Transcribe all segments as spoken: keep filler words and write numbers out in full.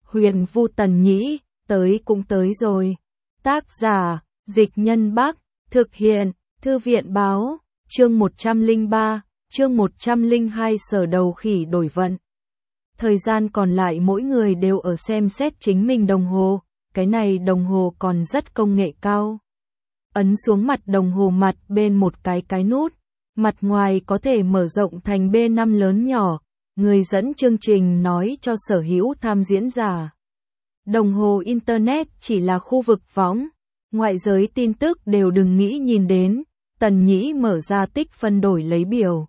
Huyền Vu Tần Nhĩ, tới cũng tới rồi. Tác giả, Dịch Nhân Bắc, thực hiện, Thư viện Báo, chương một trăm lẻ ba, chương một trăm lẻ hai Sở Đầu Khỉ đổi vận. Thời gian còn lại mỗi người đều ở xem xét chính mình đồng hồ, cái này đồng hồ còn rất công nghệ cao. Ấn xuống mặt đồng hồ mặt bên một cái cái nút, mặt ngoài có thể mở rộng thành bê năm lớn nhỏ, người dẫn chương trình nói cho sở hữu tham diễn giả. Đồng hồ Internet chỉ là khu vực võng, ngoại giới tin tức đều đừng nghĩ nhìn đến. Tần Nhĩ mở ra tích phân đổi lấy biểu.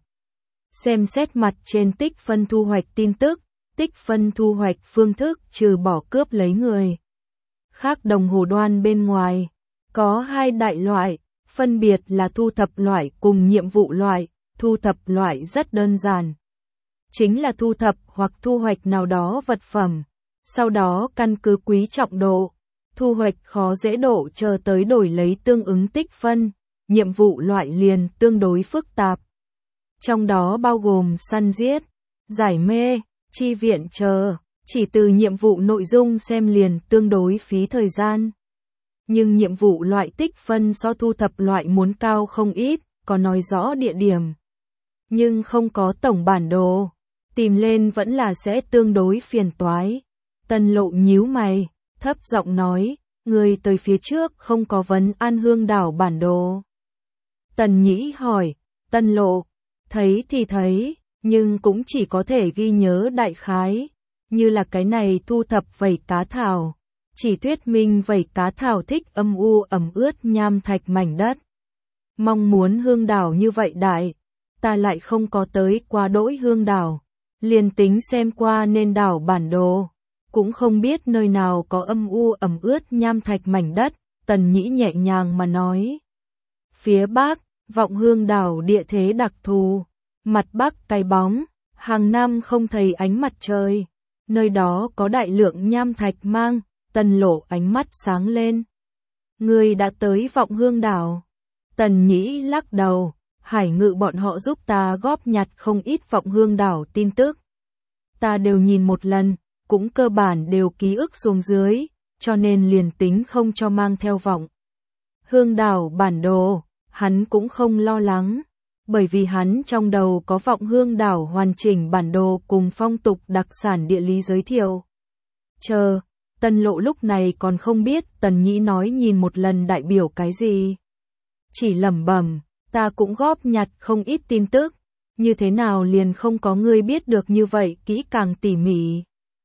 Xem xét mặt trên tích phân thu hoạch tin tức, tích phân thu hoạch phương thức trừ bỏ cướp lấy người. Khác đồng hồ đoan bên ngoài, có hai đại loại, phân biệt là thu thập loại cùng nhiệm vụ loại. Thu thập loại rất đơn giản. Chính là thu thập hoặc thu hoạch nào đó vật phẩm. Sau đó căn cứ quý trọng độ, thu hoạch khó dễ độ chờ tới đổi lấy tương ứng tích phân. Nhiệm vụ loại liền tương đối phức tạp. Trong đó bao gồm săn giết, giải mê, chi viện chờ, chỉ từ nhiệm vụ nội dung xem liền tương đối phí thời gian. Nhưng nhiệm vụ loại tích phân so thu thập loại muốn cao không ít, có nói rõ địa điểm. Nhưng không có tổng bản đồ, tìm lên vẫn là sẽ tương đối phiền toái. Tân Lộ nhíu mày, thấp giọng nói, người tới phía trước không có vấn An Hương đảo bản đồ. Tần Nhĩ hỏi, Tân Lộ, thấy thì thấy, nhưng cũng chỉ có thể ghi nhớ đại khái, như là cái này thu thập vảy cá thảo, chỉ thuyết minh vảy cá thảo thích âm u ẩm ướt nham thạch mảnh đất. Mong muốn Hương đảo như vậy đại, ta lại không có tới qua đỗi Hương đảo, liền tính xem qua nên đảo bản đồ, cũng không biết nơi nào có âm u ẩm ướt nham thạch mảnh đất. Tần Nhĩ nhẹ nhàng mà nói, phía Bắc, Vọng Hương đảo địa thế đặc thù, mặt Bắc cái bóng, hàng năm không thấy ánh mặt trời, nơi đó có đại lượng nham thạch mang. Tần Lộ ánh mắt sáng lên. Người đã tới Vọng Hương đảo? Tần Nhĩ lắc đầu, Hải Ngự bọn họ giúp ta góp nhặt không ít Vọng Hương đảo tin tức. Ta đều nhìn một lần, cũng cơ bản đều ký ức xuống dưới, cho nên liền tính không cho mang theo Vọng Hương đảo bản đồ. Hắn cũng không lo lắng, bởi vì hắn trong đầu có Vọng Hương đảo hoàn chỉnh bản đồ cùng phong tục đặc sản địa lý giới thiệu. Chờ, Tân Lộ lúc này còn không biết Tần Nhĩ nói nhìn một lần đại biểu cái gì. Chỉ lẩm bẩm, ta cũng góp nhặt không ít tin tức, như thế nào liền không có người biết được như vậy kỹ càng tỉ mỉ.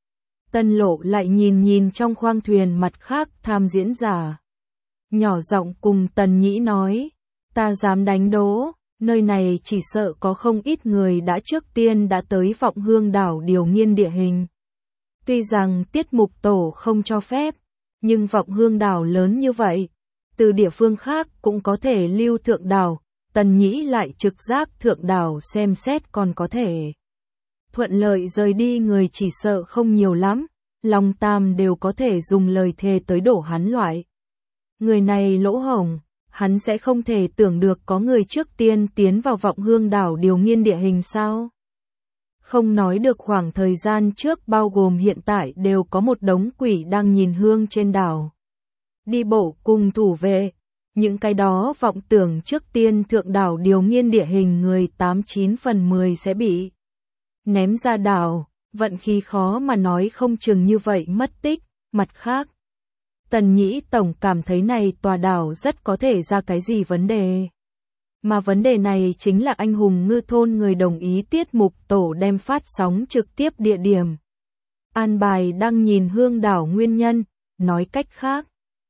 Tân Lộ lại nhìn nhìn trong khoang thuyền mặt khác tham diễn giả. Nhỏ giọng cùng Tần Nhĩ nói, ta dám đánh đố, nơi này chỉ sợ có không ít người đã trước tiên đã tới Vọng Hương đảo điều nghiên địa hình. Tuy rằng tiết mục tổ không cho phép, nhưng Vọng Hương đảo lớn như vậy, từ địa phương khác cũng có thể lưu thượng đảo. Tần Nhĩ lại trực giác thượng đảo xem xét còn có thể thuận lợi rời đi người chỉ sợ không nhiều lắm, Long Tam đều có thể dùng lời thề tới đổ hắn loại. Người này lỗ hổng. Hắn sẽ không thể tưởng được có người trước tiên tiến vào Vọng Hương đảo điều nghiên địa hình sao? Không nói được khoảng thời gian trước bao gồm hiện tại đều có một đống quỷ đang nhìn hương trên đảo. Đi bộ cùng thủ vệ, những cái đó vọng tưởng trước tiên thượng đảo điều nghiên địa hình người tám chín phần mười sẽ bị ném ra đảo, vận khí khó mà nói không chừng như vậy mất tích. Mặt khác, Tần Nhĩ tổng cảm thấy này tòa đảo rất có thể ra cái gì vấn đề. Mà vấn đề này chính là anh hùng ngư thôn người đồng ý tiết mục tổ đem phát sóng trực tiếp địa điểm. An bài đang nhìn hương đảo nguyên nhân, nói cách khác.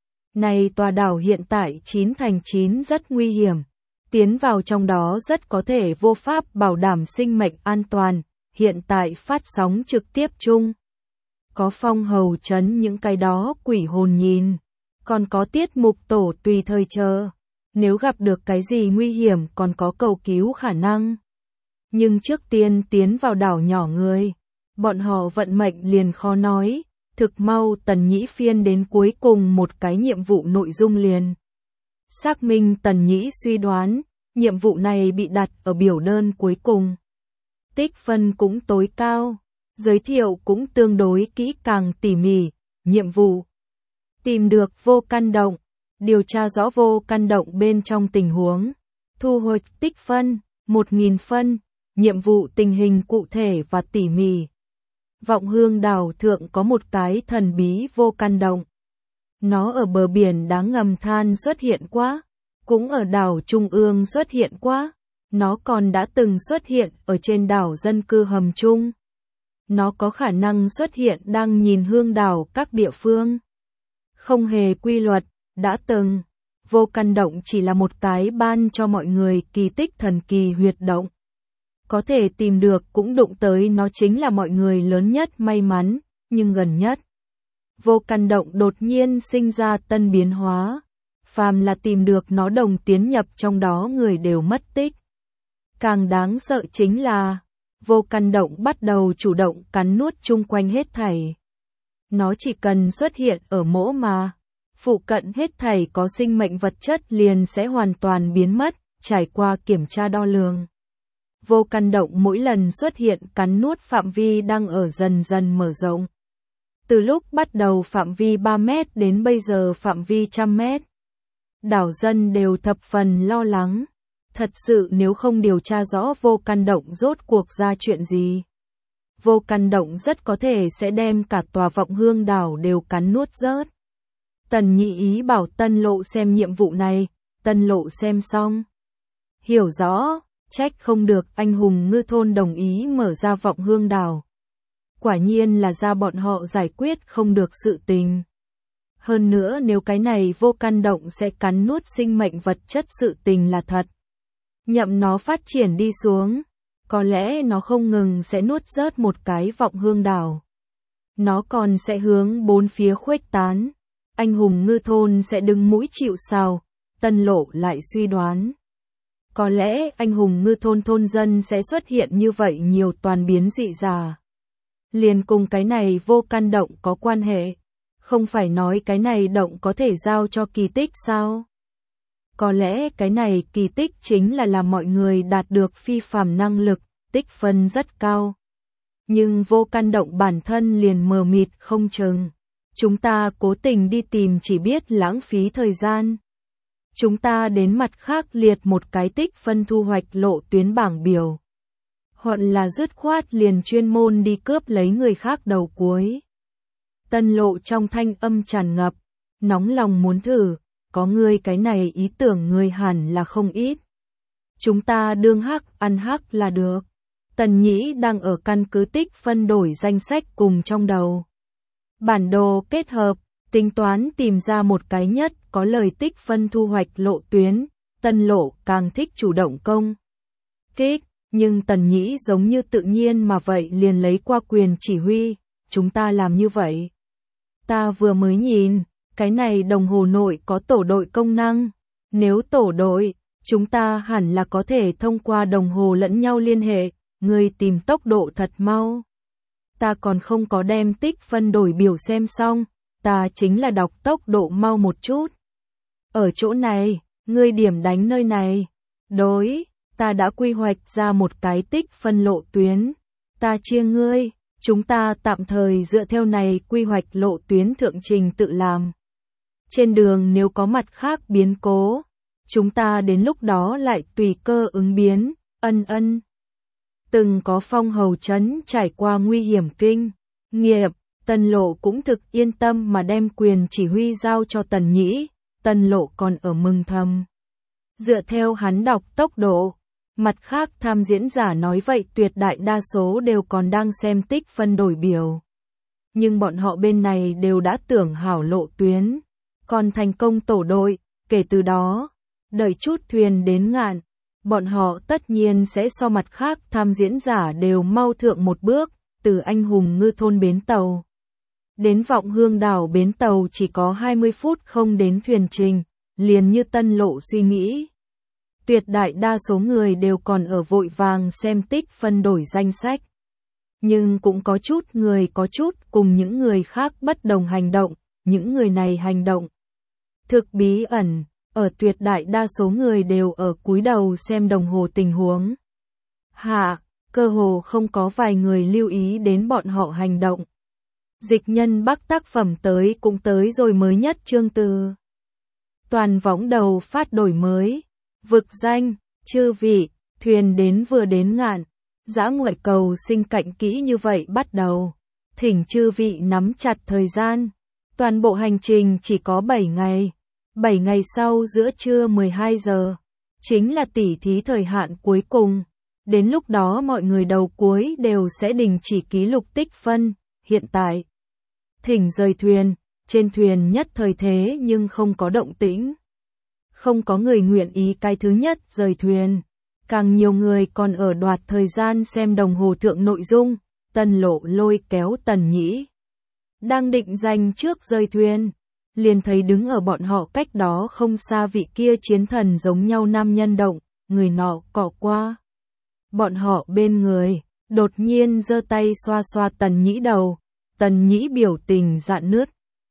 Này tòa đảo hiện tại chín thành chín rất nguy hiểm. Tiến vào trong đó rất có thể vô pháp bảo đảm sinh mệnh an toàn. Hiện tại phát sóng trực tiếp chung. Có phong hầu trấn những cái đó quỷ hồn nhìn, còn có tiết mục tổ tùy thời chờ, nếu gặp được cái gì nguy hiểm còn có cầu cứu khả năng. Nhưng trước tiên tiến vào đảo nhỏ người, bọn họ vận mệnh liền khó nói, thực mau Tần Nhĩ phiên đến cuối cùng một cái nhiệm vụ nội dung liền. Xác minh Tần Nhĩ suy đoán, nhiệm vụ này bị đặt ở biểu đơn cuối cùng. Tích phân cũng tối cao. Giới thiệu cũng tương đối kỹ càng tỉ mỉ. Nhiệm vụ: tìm được vô căn động, điều tra rõ vô căn động bên trong tình huống, thu hoạch tích phân, một nghìn phân, nhiệm vụ tình hình cụ thể và tỉ mỉ. Vọng Hương đảo thượng có một cái thần bí vô căn động. Nó ở bờ biển đá ngầm than xuất hiện quá, cũng ở đảo Trung ương xuất hiện quá, nó còn đã từng xuất hiện ở trên đảo dân cư Hầm Trung. Nó có khả năng xuất hiện đang nhìn hương đảo các địa phương. Không hề quy luật, đã từng. Vô căn động chỉ là một cái ban cho mọi người kỳ tích thần kỳ huyệt động. Có thể tìm được cũng đụng tới nó chính là mọi người lớn nhất may mắn, nhưng gần nhất. Vô căn động đột nhiên sinh ra tân biến hóa. Phàm là tìm được nó đồng tiến nhập trong đó người đều mất tích. Càng đáng sợ chính là vô căn động bắt đầu chủ động cắn nuốt chung quanh hết thảy. Nó chỉ cần xuất hiện ở mỗ mà, phụ cận hết thảy có sinh mệnh vật chất liền sẽ hoàn toàn biến mất, trải qua kiểm tra đo lường. Vô căn động mỗi lần xuất hiện cắn nuốt phạm vi đang ở dần dần mở rộng. Từ lúc bắt đầu phạm vi ba mét đến bây giờ phạm vi trăm mét. Đảo dân đều thập phần lo lắng. Thật sự nếu không điều tra rõ vô căn động rốt cuộc ra chuyện gì. Vô căn động rất có thể sẽ đem cả tòa Vọng Hương đảo đều cắn nuốt rớt. Tần Nhị ý bảo Tân Lộ xem nhiệm vụ này, Tân Lộ xem xong. Hiểu rõ, trách không được anh hùng ngư thôn đồng ý mở ra Vọng Hương đảo. Quả nhiên là do bọn họ giải quyết không được sự tình. Hơn nữa nếu cái này vô căn động sẽ cắn nuốt sinh mệnh vật chất sự tình là thật. Nhậm nó phát triển đi xuống, có lẽ nó không ngừng sẽ nuốt rớt một cái Vọng Hương đảo. Nó còn sẽ hướng bốn phía khuếch tán. Anh hùng ngư thôn sẽ đứng mũi chịu sào, Tân Lộ lại suy đoán. Có lẽ anh hùng ngư thôn thôn dân sẽ xuất hiện như vậy nhiều toàn biến dị giả. Liền cùng cái này vô căn động có quan hệ. Không phải nói cái này động có thể giao cho kỳ tích sao? Có lẽ cái này kỳ tích chính là làm mọi người đạt được phi phàm năng lực, tích phân rất cao. Nhưng vô căn động bản thân liền mờ mịt không chừng. Chúng ta cố tình đi tìm chỉ biết lãng phí thời gian. Chúng ta đến mặt khác liệt một cái tích phân thu hoạch lộ tuyến bảng biểu. Hoặc là dứt khoát liền chuyên môn đi cướp lấy người khác đầu cuối. Tân Lộ trong thanh âm tràn ngập, nóng lòng muốn thử, có người cái này ý tưởng người hẳn là không ít. Chúng ta đương hắc ăn hắc là được. Tần Nhĩ đang ở căn cứ tích phân đổi danh sách cùng trong đầu. Bản đồ kết hợp, tính toán tìm ra một cái nhất có lời tích phân thu hoạch lộ tuyến, Tân Lộ càng thích chủ động công kích, nhưng Tần Nhĩ giống như tự nhiên mà vậy liền lấy qua quyền chỉ huy, chúng ta làm như vậy. Ta vừa mới nhìn, cái này đồng hồ nội có tổ đội công năng, nếu tổ đội, chúng ta hẳn là có thể thông qua đồng hồ lẫn nhau liên hệ, người tìm tốc độ thật mau. Ta còn không có đem tích phân đổi biểu xem xong, ta chính là đọc tốc độ mau một chút. Ở chỗ này, ngươi điểm đánh nơi này. Đối, ta đã quy hoạch ra một cái tích phân lộ tuyến. Ta chia ngươi, chúng ta tạm thời dựa theo này quy hoạch lộ tuyến thượng trình tự làm. Trên đường nếu có mặt khác biến cố, chúng ta đến lúc đó lại tùy cơ ứng biến, ân ân. Từng có phong hầu trấn trải qua nguy hiểm kinh nghiệp, Tân Lộ cũng thực yên tâm mà đem quyền chỉ huy giao cho Tần Nhĩ, Tân Lộ còn ở mừng thầm. Dựa theo hắn đọc tốc độ, mặt khác tham diễn giả nói vậy tuyệt đại đa số đều còn đang xem tích phân đổi biểu. Nhưng bọn họ bên này đều đã tưởng hảo lộ tuyến, còn thành công tổ đội, kể từ đó, đợi chút thuyền đến ngạn. Bọn họ tất nhiên sẽ so mặt khác tham diễn giả đều mau thượng một bước, từ anh hùng ngư thôn bến tàu. Đến Vọng Hương đảo bến tàu chỉ có hai mươi phút không đến thuyền trình, liền như Tân Lộ suy nghĩ. Tuyệt đại đa số người đều còn ở vội vàng xem tích phân đổi danh sách. Nhưng cũng có chút người có chút cùng những người khác bất đồng hành động, những người này hành động thực bí ẩn. Ở tuyệt đại đa số người đều ở cúi đầu xem đồng hồ tình huống. Hạ, cơ hồ không có vài người lưu ý đến bọn họ hành động. Dịch Nhân Bắc tác phẩm tới cũng tới rồi mới nhất chương từ. Toàn võng đầu phát đổi mới. Vực danh, chư vị, thuyền đến vừa đến ngạn. Dã ngoại cầu sinh cạnh kỹ như vậy bắt đầu. Thỉnh chư vị nắm chặt thời gian. Toàn bộ hành trình chỉ có bảy ngày. bảy ngày sau giữa trưa mười hai giờ. Chính là tỉ thí thời hạn cuối cùng. Đến lúc đó mọi người đầu cuối đều sẽ đình chỉ ký lục tích phân. Hiện tại, thỉnh rời thuyền. Trên thuyền nhất thời thế nhưng không có động tĩnh. Không có người nguyện ý cái thứ nhất rời thuyền. Càng nhiều người còn ở đoạt thời gian xem đồng hồ thượng nội dung. Tân Lộ lôi kéo Tần Nhĩ. Đang định giành trước rời thuyền. Liền thấy đứng ở bọn họ cách đó không xa vị kia chiến thần giống nhau nam nhân động. Người nọ cọ qua bọn họ bên người. Đột nhiên giơ tay xoa xoa Tần Nhĩ đầu. Tần Nhĩ biểu tình rạn nứt.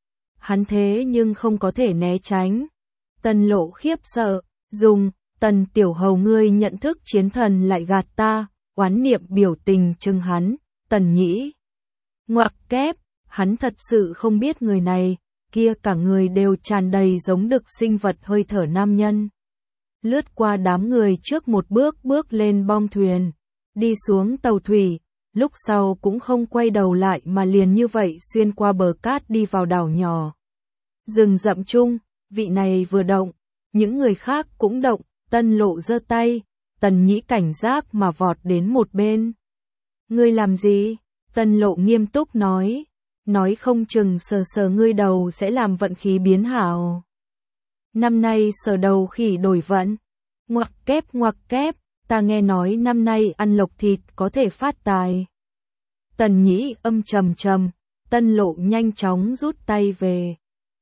Hắn thế nhưng không có thể né tránh. Tân Lộ khiếp sợ. Dùng, Tần tiểu hầu ngươi nhận thức chiến thần lại gạt ta. Oán niệm biểu tình trừng hắn. Tần Nhĩ ngoặc kép. Hắn thật sự không biết người này. Kia cả người đều tràn đầy giống đực sinh vật hơi thở nam nhân. Lướt qua đám người trước một bước bước lên bong thuyền. Đi xuống tàu thủy. Lúc sau cũng không quay đầu lại mà liền như vậy xuyên qua bờ cát đi vào đảo nhỏ. Rừng rậm chung, vị này vừa động, những người khác cũng động. Tân Lộ giơ tay, Tần Nhĩ cảnh giác mà vọt đến một bên. Ngươi làm gì? Tân Lộ nghiêm túc nói. Nói không chừng sờ sờ ngươi đầu sẽ làm vận khí biến hảo. Năm nay sờ đầu khỉ đổi vận. Ngoặc kép ngoặc kép, ta nghe nói năm nay ăn lộc thịt có thể phát tài. Tần Nhĩ âm trầm trầm, Tân Lộ nhanh chóng rút tay về.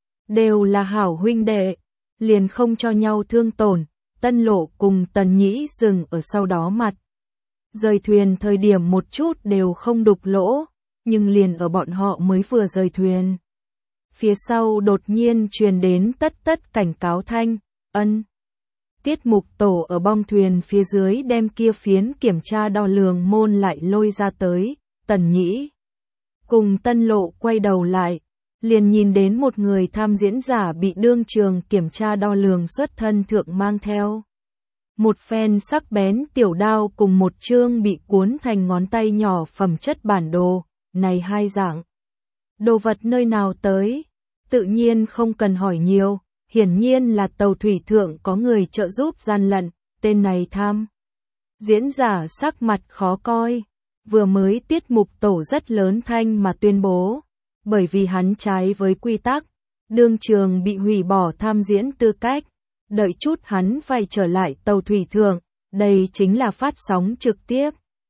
Đều là hảo huynh đệ, liền không cho nhau thương tổn. Tân Lộ cùng Tần Nhĩ dừng ở sau đó mặt. Rời thuyền thời điểm một chút đều không đục lỗ, nhưng liền ở bọn họ mới vừa rời thuyền. Phía sau đột nhiên truyền đến tất tất cảnh cáo thanh, ân. Tiết mục tổ ở bong thuyền phía dưới đem kia phiến kiểm tra đo lường môn lại lôi ra tới. Tần Nhĩ cùng Tân Lộ quay đầu lại, liền nhìn đến một người tham diễn giả bị đương trường kiểm tra đo lường xuất thân thượng mang theo. Một phen sắc bén tiểu đao cùng một chương bị cuốn thành ngón tay nhỏ phẩm chất bản đồ. Này hai dạng đồ vật nơi nào tới? Tự nhiên không cần hỏi nhiều. Hiển nhiên là tàu thủy thượng có người trợ giúp gian lận. Tên này tham diễn giả sắc mặt khó coi. Vừa mới tiết mục tổ rất lớn thanh mà tuyên bố. Bởi vì hắn trái với quy tắc, đương trường bị hủy bỏ tham diễn tư cách. Đợi chút hắn phải trở lại tàu thủy thượng. Đây chính là phát sóng trực tiếp.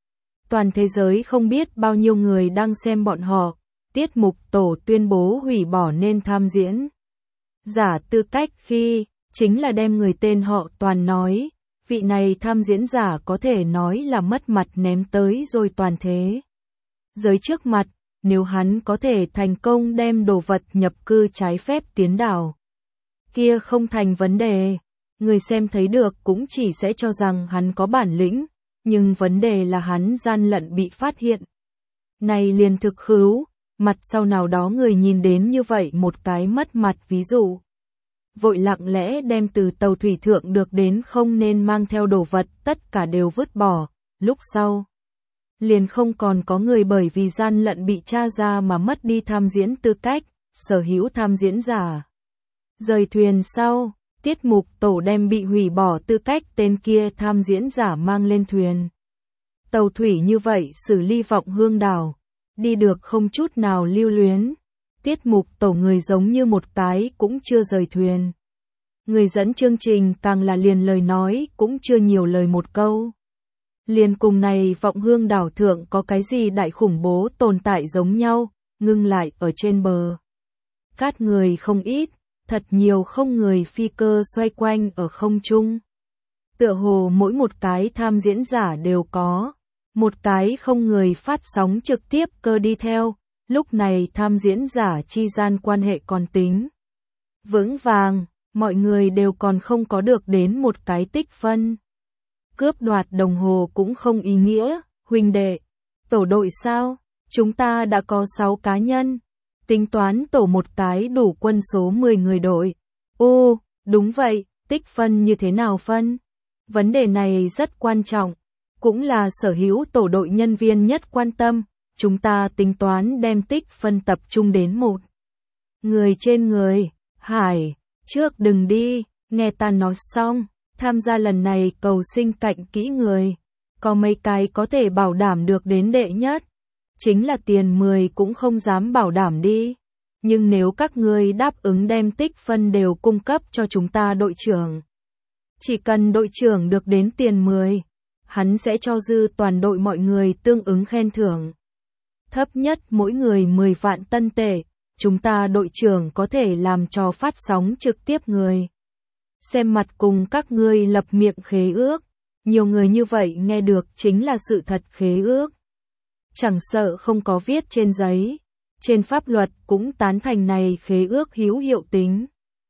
Toàn thế giới không biết bao nhiêu người đang xem bọn họ. Tiết mục tổ tuyên bố hủy bỏ nên tham diễn giả tư cách khi chính là đem người tên họ toàn nói. Vị này tham diễn giả có thể nói là mất mặt ném tới rồi toàn thế giới trước mặt. Nếu hắn có thể thành công đem đồ vật nhập cư trái phép tiến đảo, kia không thành vấn đề. Người xem thấy được cũng chỉ sẽ cho rằng hắn có bản lĩnh. Nhưng vấn đề là hắn gian lận bị phát hiện. Này liền thực khứu, mặt sau nào đó người nhìn đến như vậy một cái mất mặt ví dụ. Vội lặng lẽ đem từ tàu thủy thượng được đến không nên mang theo đồ vật tất cả đều vứt bỏ. Lúc sau, liền không còn có người bởi vì gian lận bị tra ra mà mất đi tham diễn tư cách, sở hữu tham diễn giả. Rời thuyền sau. Tiết mục tổ đem bị hủy bỏ tư cách tên kia tham diễn giả mang lên thuyền. Tàu thủy như vậy xử ly Vọng Hương đảo. Đi được không chút nào lưu luyến. Tiết mục tổ người giống như một cái cũng chưa rời thuyền. Người dẫn chương trình càng là liền lời nói cũng chưa nhiều lời một câu. Liền cùng này Vọng Hương đảo thượng có cái gì đại khủng bố tồn tại giống nhau, ngưng lại ở trên bờ. Cát người không ít. Thật nhiều không người phi cơ xoay quanh ở không trung. Tựa hồ mỗi một cái tham diễn giả đều có một cái không người phát sóng trực tiếp cơ đi theo. Lúc này tham diễn giả chi gian quan hệ còn tính vững vàng, mọi người đều còn không có được đến một cái tích phân. Cướp đoạt đồng hồ cũng không ý nghĩa, huynh đệ. Tổ đội sao? Chúng ta đã có sáu cá nhân. Tính toán tổ một cái đủ quân số mười người đội. Ô, đúng vậy, tích phân như thế nào phân? Vấn đề này rất quan trọng, cũng là sở hữu tổ đội nhân viên nhất quan tâm. Chúng ta tính toán đem tích phân tập trung đến một người trên người. Hải, trước đừng đi, nghe ta nói xong, tham gia lần này cầu sinh cạnh kỹ người. Có mấy cái có thể bảo đảm được đến đệ nhất. Chính là tiền mười cũng không dám bảo đảm đi. Nhưng nếu các ngươi đáp ứng đem tích phân đều cung cấp cho chúng ta đội trưởng. Chỉ cần đội trưởng được đến tiền mười, hắn sẽ cho dư toàn đội mọi người tương ứng khen thưởng. Thấp nhất mỗi người mười vạn tân tệ, chúng ta đội trưởng có thể làm trò phát sóng trực tiếp người. Xem mặt cùng các ngươi lập miệng khế ước, nhiều người như vậy nghe được chính là sự thật khế ước. Chẳng sợ không có viết trên giấy, trên pháp luật cũng tán thành này khế ước hữu hiệu tính.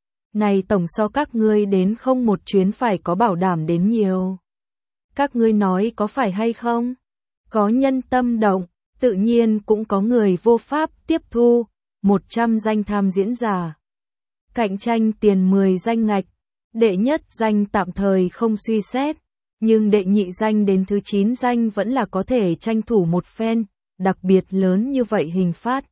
Này tổng so các ngươi đến không một chuyến phải có bảo đảm đến nhiều. Các ngươi nói có phải hay không? Có nhân tâm động, tự nhiên cũng có người vô pháp tiếp thu. một trăm danh tham diễn giả. Cạnh tranh tiền mười danh ngạch. Đệ nhất danh tạm thời không suy xét. Nhưng đệ nhị danh đến thứ chín danh vẫn là có thể tranh thủ một phen. Đặc biệt lớn như vậy hình phát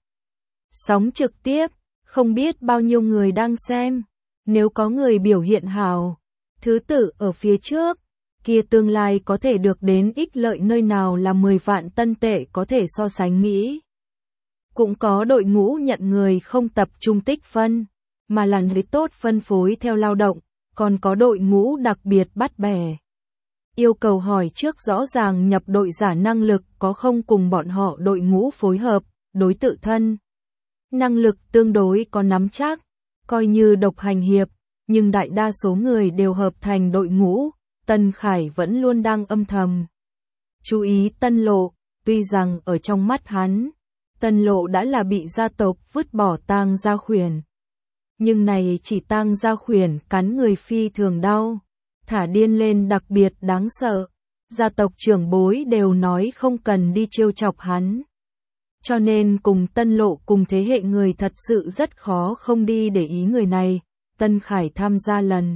sóng trực tiếp, không biết bao nhiêu người đang xem. Nếu có người biểu hiện hào, thứ tự ở phía trước, kia tương lai có thể được đến ích lợi nơi nào là mười vạn tân tệ có thể so sánh nghĩ. Cũng có đội ngũ nhận người không tập trung tích phân, mà là lấy tốt phân phối theo lao động, còn có đội ngũ đặc biệt bắt bẻ. Yêu cầu hỏi trước rõ ràng nhập đội giả năng lực có không cùng bọn họ đội ngũ phối hợp, đối tự thân. Năng lực tương đối có nắm chắc, coi như độc hành hiệp, nhưng đại đa số người đều hợp thành đội ngũ, Tân Khải vẫn luôn đang âm thầm. Chú ý Tân Lộ, tuy rằng ở trong mắt hắn, Tân Lộ đã là bị gia tộc vứt bỏ tang gia khuyển. Nhưng này chỉ tang gia khuyển cắn người phi thường đau, thả điên lên đặc biệt đáng sợ. Gia tộc trưởng bối đều nói không cần đi trêu chọc hắn. Cho nên cùng Tân Lộ cùng thế hệ người thật sự rất khó không đi để ý người này. Tân Khải tham gia lần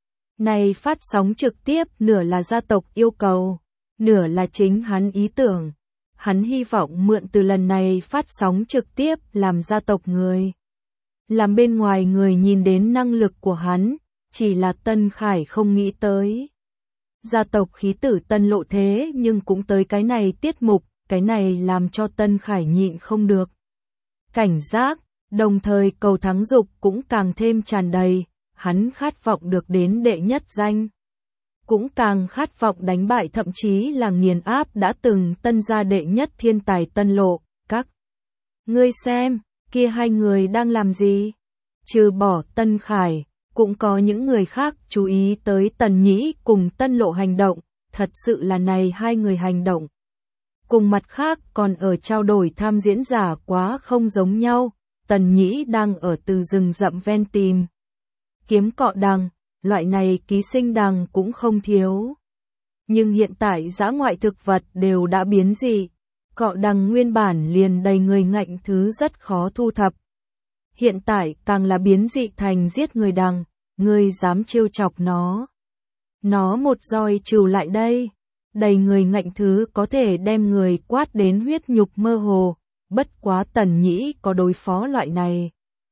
này phát sóng trực tiếp nửa là gia tộc yêu cầu, nửa là chính hắn ý tưởng. Hắn hy vọng mượn từ lần này phát sóng trực tiếp làm gia tộc người. Làm bên ngoài người nhìn đến năng lực của hắn, chỉ là Tân Khải không nghĩ tới. Gia tộc khí tử Tân Lộ thế nhưng cũng tới cái này tiết mục, cái này làm cho Tân Khải nhịn không được. Cảnh giác, đồng thời cầu thắng dục cũng càng thêm tràn đầy, hắn khát vọng được đến đệ nhất danh. Cũng càng khát vọng đánh bại thậm chí là nghiền áp đã từng Tân gia đệ nhất thiên tài Tân Lộ. Các ngươi xem, kia hai người đang làm gì? Trừ bỏ Tân Khải, cũng có những người khác chú ý tới Tần Nhĩ cùng Tân Lộ hành động, thật sự là này hai người hành động. Cùng mặt khác còn ở trao đổi tham diễn giả quá không giống nhau, Tần Nhĩ đang ở từ rừng rậm ven tìm kiếm cọ đằng, loại này ký sinh đằng cũng không thiếu. Nhưng hiện tại dã ngoại thực vật đều đã biến dị, cọ đằng nguyên bản liền đầy người ngạnh thứ rất khó thu thập. Hiện tại càng là biến dị thành giết người đằng, ngươi dám trêu chọc nó. Nó một roi trừ lại đây, đầy người ngạnh thứ có thể đem người quát đến huyết nhục mơ hồ, bất quá Tần Nhĩ có đối phó loại này.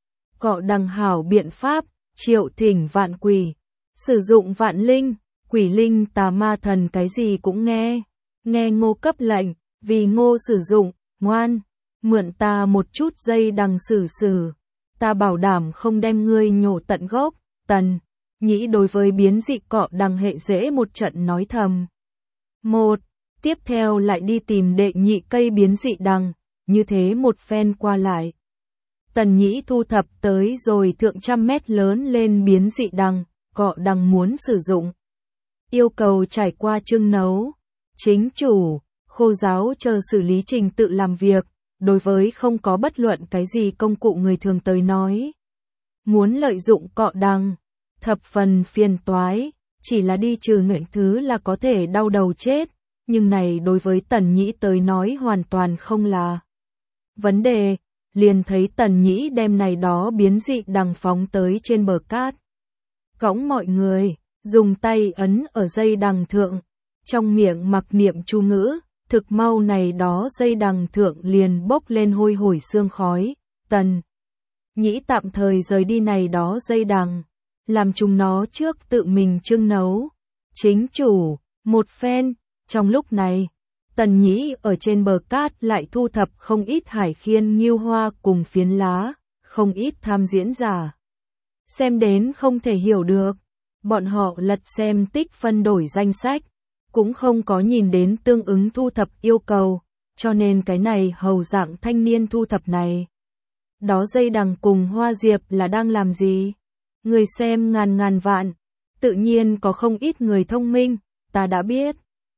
Cọ đằng hảo biện pháp, triệu thỉnh vạn quỷ, sử dụng vạn linh, quỷ linh tà ma thần cái gì cũng nghe, nghe Ngô cấp lệnh, vì Ngô sử dụng, ngoan, mượn ta một chút dây đằng sử sử, ta bảo đảm không đem ngươi nhổ tận gốc. Tần Nhĩ đối với biến dị cọ đằng hệ dễ một trận nói thầm. Một, tiếp theo lại đi tìm đệ nhị cây biến dị đằng, như thế một phen qua lại. Tần Nhĩ thu thập tới rồi thượng trăm mét lớn lên biến dị đằng, cọ đằng muốn sử dụng. Yêu cầu trải qua trưng nấu, chính chủ, khô giáo chờ xử lý trình tự làm việc, đối với không có bất luận cái gì công cụ người thường tới nói. Muốn lợi dụng cọ đằng, thập phần phiền toái, chỉ là đi trừ nguyện thứ là có thể đau đầu chết, nhưng này đối với Tần Nhĩ tới nói hoàn toàn không là vấn đề, liền thấy Tần Nhĩ đem này đó biến dị đằng phóng tới trên bờ cát. Cõng mọi người, dùng tay ấn ở dây đằng thượng, trong miệng mặc niệm chú ngữ, thực mau này đó dây đằng thượng liền bốc lên hôi hổi sương khói. Tần Nhĩ tạm thời rời đi này đó dây đằng, làm chúng nó trước tự mình trưng nấu. Chính chủ, một phen, trong lúc này, Tần Nhĩ ở trên bờ cát lại thu thập không ít hải khiên nghiêu hoa cùng phiến lá, không ít tham diễn giả. Xem đến không thể hiểu được, bọn họ lật xem tích phân đổi danh sách, cũng không có nhìn đến tương ứng thu thập yêu cầu, cho nên cái này hầu dạng thanh niên thu thập này. Đó dây đằng cùng hoa diệp là đang làm gì? Người xem ngàn ngàn vạn, tự nhiên có không ít người thông minh, ta đã biết.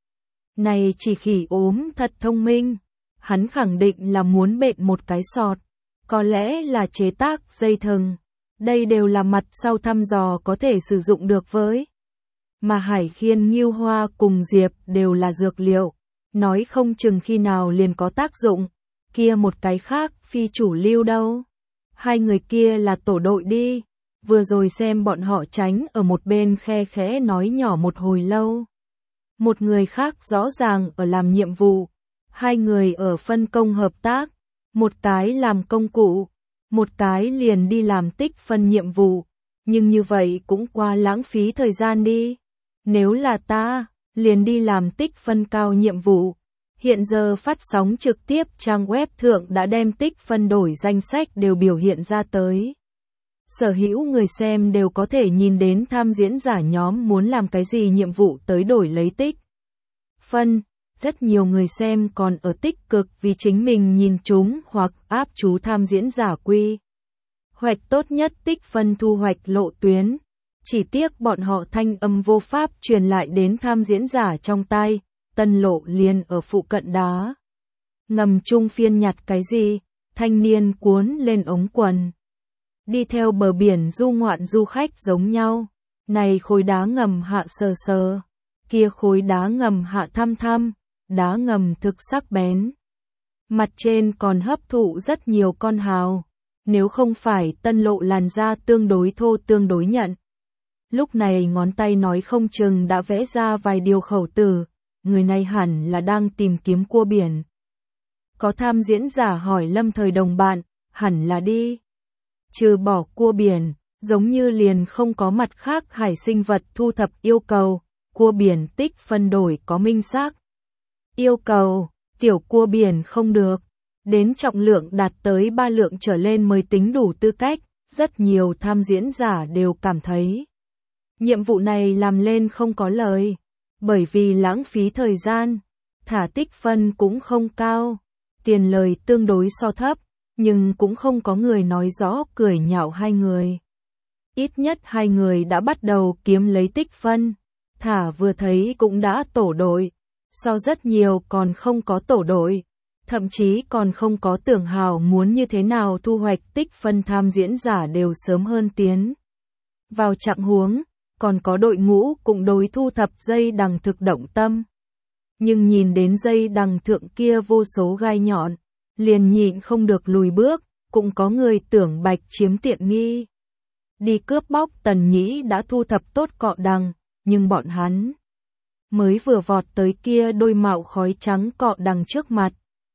Này chỉ khỉ ốm thật thông minh, hắn khẳng định là muốn bện một cái sọt, có lẽ là chế tác dây thừng, đây đều là mặt sau thăm dò có thể sử dụng được với. Mà hải khiên nghiêu hoa cùng diệp đều là dược liệu, nói không chừng khi nào liền có tác dụng, kia một cái khác phi chủ lưu đâu. Hai người kia là tổ đội đi, vừa rồi xem bọn họ tránh ở một bên khe khẽ nói nhỏ một hồi lâu. Một người khác rõ ràng ở làm nhiệm vụ, hai người ở phân công hợp tác, một cái làm công cụ, một cái liền đi làm tích phân nhiệm vụ, nhưng như vậy cũng quá lãng phí thời gian đi. Nếu là ta, liền đi làm tích phân cao nhiệm vụ. Hiện giờ phát sóng trực tiếp trang web thượng đã đem tích phân đổi danh sách đều biểu hiện ra tới. Sở hữu người xem đều có thể nhìn đến tham diễn giả nhóm muốn làm cái gì nhiệm vụ tới đổi lấy tích phân. Rất nhiều người xem còn ở tích cực vì chính mình nhìn chúng hoặc áp chú tham diễn giả quy hoạch tốt nhất tích phân thu hoạch lộ tuyến. Chỉ tiếc bọn họ thanh âm vô pháp truyền lại đến tham diễn giả trong tay, Tân Lộ liền ở phụ cận đá. Ngầm trung phiên nhặt cái gì, thanh niên cuốn lên ống quần. Đi theo bờ biển du ngoạn du khách giống nhau, này khối đá ngầm hạ sờ sờ, kia khối đá ngầm hạ thăm thăm, đá ngầm thực sắc bén. Mặt trên còn hấp thụ rất nhiều con hào, nếu không phải Tân Lộ làn da tương đối thô tương đối nhận. Lúc này ngón tay nói không chừng đã vẽ ra vài điều khẩu từ, người này hẳn là đang tìm kiếm cua biển. Có tham diễn giả hỏi lâm thời đồng bạn, hẳn là đi. Trừ bỏ cua biển, giống như liền không có mặt khác hải sinh vật thu thập yêu cầu, cua biển tích phân đổi có minh xác. Yêu cầu, tiểu cua biển không được, đến trọng lượng đạt tới ba lượng trở lên mới tính đủ tư cách, rất nhiều tham diễn giả đều cảm thấy. Nhiệm vụ này làm lên không có lời, bởi vì lãng phí thời gian, thả tích phân cũng không cao, tiền lời tương đối so thấp, nhưng cũng không có người nói rõ cười nhạo hai người. Ít nhất hai người đã bắt đầu kiếm lấy tích phân, thả vừa thấy cũng đã tổ đội, so rất nhiều còn không có tổ đội, thậm chí còn không có tưởng hào muốn như thế nào thu hoạch tích phân tham diễn giả đều sớm hơn tiến. Vào trạng huống, còn có đội ngũ cũng đối thu thập dây đằng thực động tâm. Nhưng nhìn đến dây đằng thượng kia vô số gai nhọn, liền nhịn không được lùi bước, cũng có người tưởng Bạch chiếm tiện nghi. Đi cướp bóc Tần Nhĩ đã thu thập tốt cọ đằng, nhưng bọn hắn mới vừa vọt tới kia đôi mạo khói trắng cọ đằng trước mặt.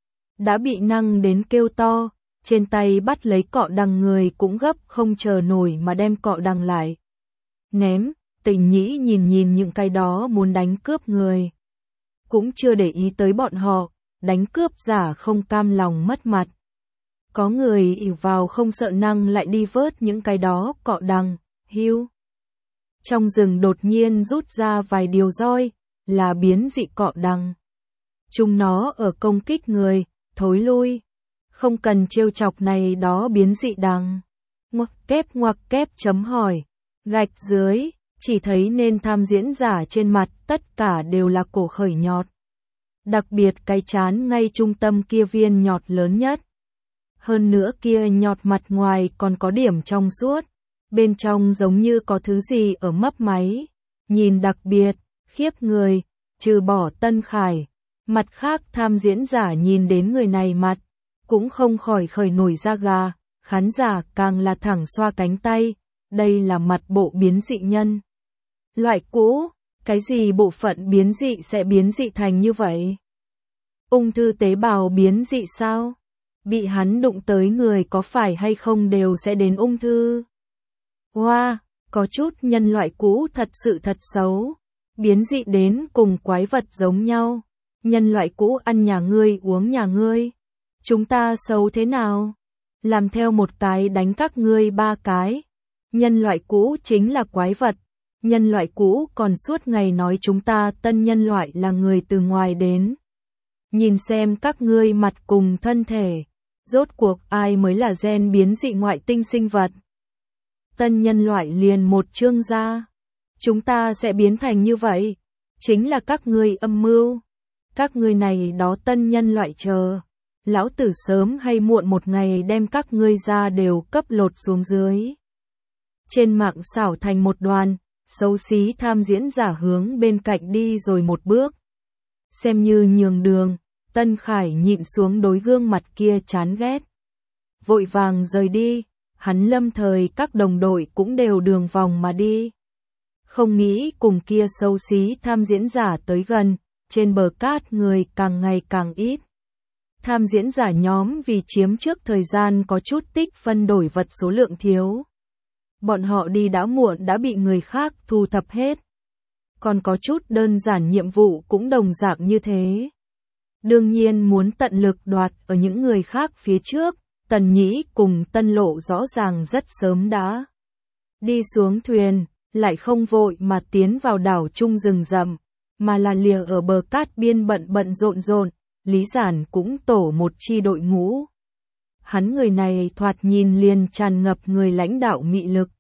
Đã bị năng đến kêu to, trên tay bắt lấy cọ đằng người cũng gấp không chờ nổi mà đem cọ đằng lại. Ném, Tình Nhĩ nhìn nhìn những cái đó muốn đánh cướp người. Cũng chưa để ý tới bọn họ, đánh cướp giả không cam lòng mất mặt. Có người ỉu vào không sợ năng lại đi vớt những cái đó cọ đằng, hưu. Trong rừng đột nhiên rút ra vài điều roi, là biến dị cọ đằng. Chúng nó ở công kích người, thối lui. Không cần trêu chọc này đó biến dị đằng. Ngoặc kép ngoặc kép chấm hỏi. Gạch dưới, chỉ thấy nên tham diễn giả trên mặt tất cả đều là cổ khởi nhọt. Đặc biệt cái chán ngay trung tâm kia viên nhọt lớn nhất. Hơn nữa kia nhọt mặt ngoài còn có điểm trong suốt. Bên trong giống như có thứ gì ở mấp máy. Nhìn đặc biệt, khiếp người, trừ bỏ Tân Khải. Mặt khác tham diễn giả nhìn đến người này mặt, cũng không khỏi khởi nổi da gà, khán giả càng là thẳng xoa cánh tay, đây là mặt bộ biến dị nhân. Loại cũ, cái gì bộ phận biến dị sẽ biến dị thành như vậy? Ung thư tế bào biến dị sao? Bị hắn đụng tới người có phải hay không đều sẽ đến ung thư? Wow, có chút nhân loại cũ thật sự thật xấu, biến dị đến cùng quái vật giống nhau. Nhân loại cũ ăn nhà ngươi uống nhà ngươi. Chúng ta xấu thế nào? Làm theo một cái đánh các ngươi ba cái. Nhân loại cũ chính là quái vật. Nhân loại cũ còn suốt ngày nói chúng ta tân nhân loại là người từ ngoài đến. Nhìn xem các ngươi mặt cùng thân thể. Rốt cuộc ai mới là gen biến dị ngoại tinh sinh vật? Tân nhân loại liền một chương ra. Chúng ta sẽ biến thành như vậy. Chính là các ngươi âm mưu. Các ngươi này đó tân nhân loại chờ. Lão tử sớm hay muộn một ngày đem các ngươi ra đều cấp lột xuống dưới. Trên mạng xảo thành một đoàn, xấu xí tham diễn giả hướng bên cạnh đi rồi một bước. Xem như nhường đường, Tân Khải nhịn xuống đối gương mặt kia chán ghét. Vội vàng rời đi, hắn lâm thời các đồng đội cũng đều đường vòng mà đi. Không nghĩ cùng kia xấu xí tham diễn giả tới gần, trên bờ cát người càng ngày càng ít. Tham diễn giả nhóm vì chiếm trước thời gian có chút tích phân đổi vật số lượng thiếu. Bọn họ đi đã muộn đã bị người khác thu thập hết. Còn có chút đơn giản nhiệm vụ cũng đồng dạng như thế. Đương nhiên muốn tận lực đoạt ở những người khác phía trước, Tần Nhĩ cùng Tân Lộ rõ ràng rất sớm đã đi xuống thuyền, lại không vội mà tiến vào đảo trung rừng rậm, mà là lìa ở bờ cát biên bận bận rộn rộn, Lý Giản cũng tổ một chi đội ngũ. Hắn người này thoạt nhìn liền tràn ngập người lãnh đạo mị lực.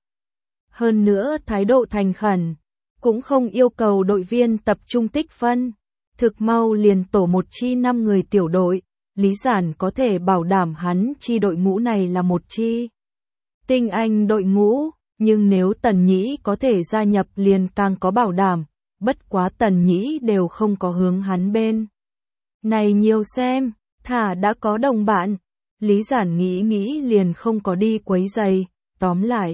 Hơn nữa thái độ thành khẩn, cũng không yêu cầu đội viên tập trung tích phân. Thực mau liền tổ một chi năm người tiểu đội, Lý Giản có thể bảo đảm hắn chi đội ngũ này là một chi tinh anh đội ngũ, nhưng nếu Tần Nhĩ có thể gia nhập liền càng có bảo đảm, bất quá Tần Nhĩ đều không có hướng hắn bên. Này nhiều xem, thả đã có đồng bạn, Lý Giản nghĩ nghĩ liền không có đi quấy giày, tóm lại.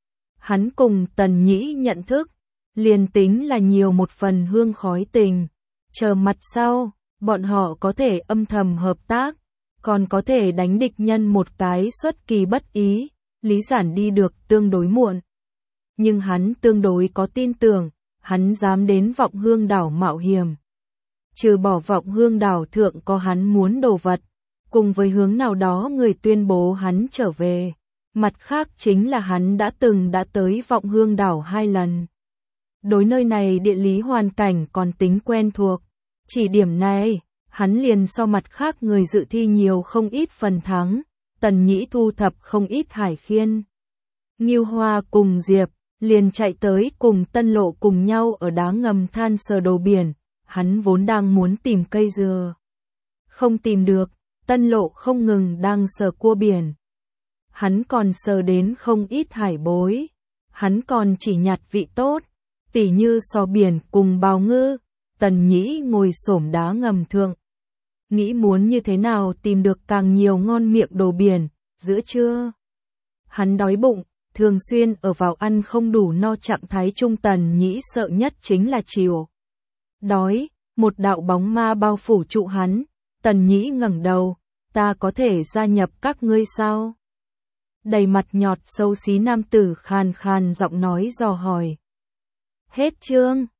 Hắn cùng Tần Nhĩ nhận thức, liền tính là nhiều một phần hương khói tình, chờ mặt sau, bọn họ có thể âm thầm hợp tác, còn có thể đánh địch nhân một cái xuất kỳ bất ý, Lý Giản đi được tương đối muộn. Nhưng hắn tương đối có tin tưởng, hắn dám đến Vọng Hương đảo mạo hiểm. Trừ bỏ Vọng Hương đảo thượng có hắn muốn đồ vật, cùng với hướng nào đó người tuyên bố hắn trở về. Mặt khác chính là hắn đã từng đã tới Vọng Hương đảo hai lần. Đối nơi này địa lý hoàn cảnh còn tính quen thuộc. Chỉ điểm này, hắn liền so mặt khác người dự thi nhiều không ít phần thắng, Tần Nhĩ thu thập không ít hải khiên. Ngưu Hoa cùng Diệp, liền chạy tới cùng Tân Lộ cùng nhau ở đá ngầm than sờ đồ biển, hắn vốn đang muốn tìm cây dừa. Không tìm được, Tân Lộ không ngừng đang sờ cua biển. Hắn còn sờ đến không ít hải bối, hắn còn chỉ nhặt vị tốt, tỉ như sò biển cùng bào ngư. Tần Nhĩ ngồi xổm đá ngầm thượng. Nghĩ muốn như thế nào tìm được càng nhiều ngon miệng đồ biển, giữa trưa. Hắn đói bụng, thường xuyên ở vào ăn không đủ no trạng thái trung. Tần Nhĩ sợ nhất chính là chiều. Đói, một đạo bóng ma bao phủ trụ hắn. Tần Nhĩ ngẩng đầu, ta có thể gia nhập các ngươi sao? Đầy mặt nhọt xấu xí nam tử khàn khàn giọng nói dò hỏi. Hết chương.